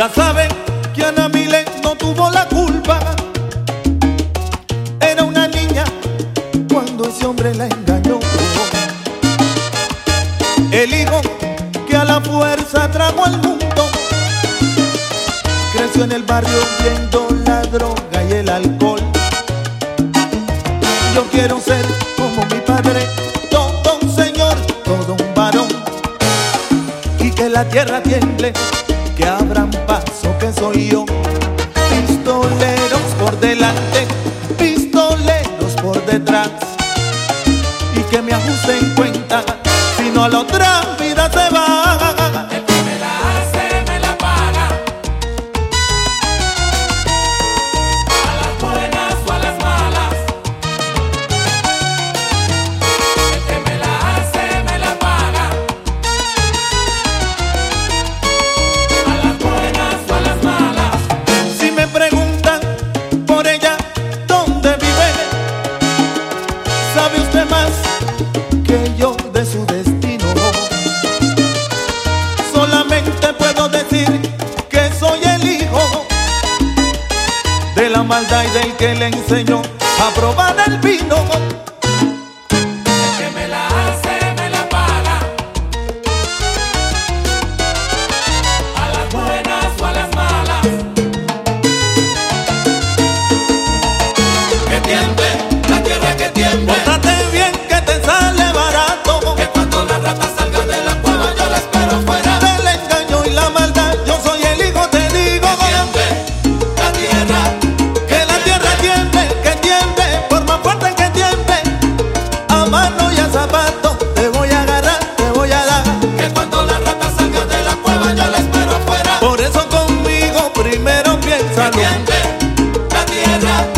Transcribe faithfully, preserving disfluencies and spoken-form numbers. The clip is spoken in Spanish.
Ya saben que Ana Milén no tuvo la culpa. Era una niña cuando ese hombre la engañó. El hijo que a la fuerza trajo al mundo creció en el barrio viendo la droga y el alcohol. Yo quiero ser como mi padre, todo un señor, todo un varón, y que la tierra tiemble, que abran paso, que soy yo. Pistoleros por delante, pistoleros por detrás, y que me ajusten cuenta, si no a la otra vida se va. El que me la hace, me la paga. A las buenas o a las malas. El que me la hace, me la paga. A las buenas o a las malas. Si me preguntan por ella dónde vive, ¿sabe usted más que yo de su destino? Solamente puedo decir que soy el hijo de la maldad y del que le enseñó a probar el vino. El que me la hace, me la paga. A las buenas o a las malas. Que tiemble, la tierra que tiemble. Pórtate bien que te sale barato. Que cuando la rata salga de la cueva yo la espero fuera. Del engaño y la maldad yo soy el hijo, te digo. Que tiemble, la tierra. Que la tierra tiemble, que tiemble, por más fuerte que tiemble. A mano y a zapato te voy a agarrar, te voy a dar. Que cuando la rata salga de la cueva yo la espero fuera. Por eso conmigo primero Que piénsalo. tiemble, la tierra.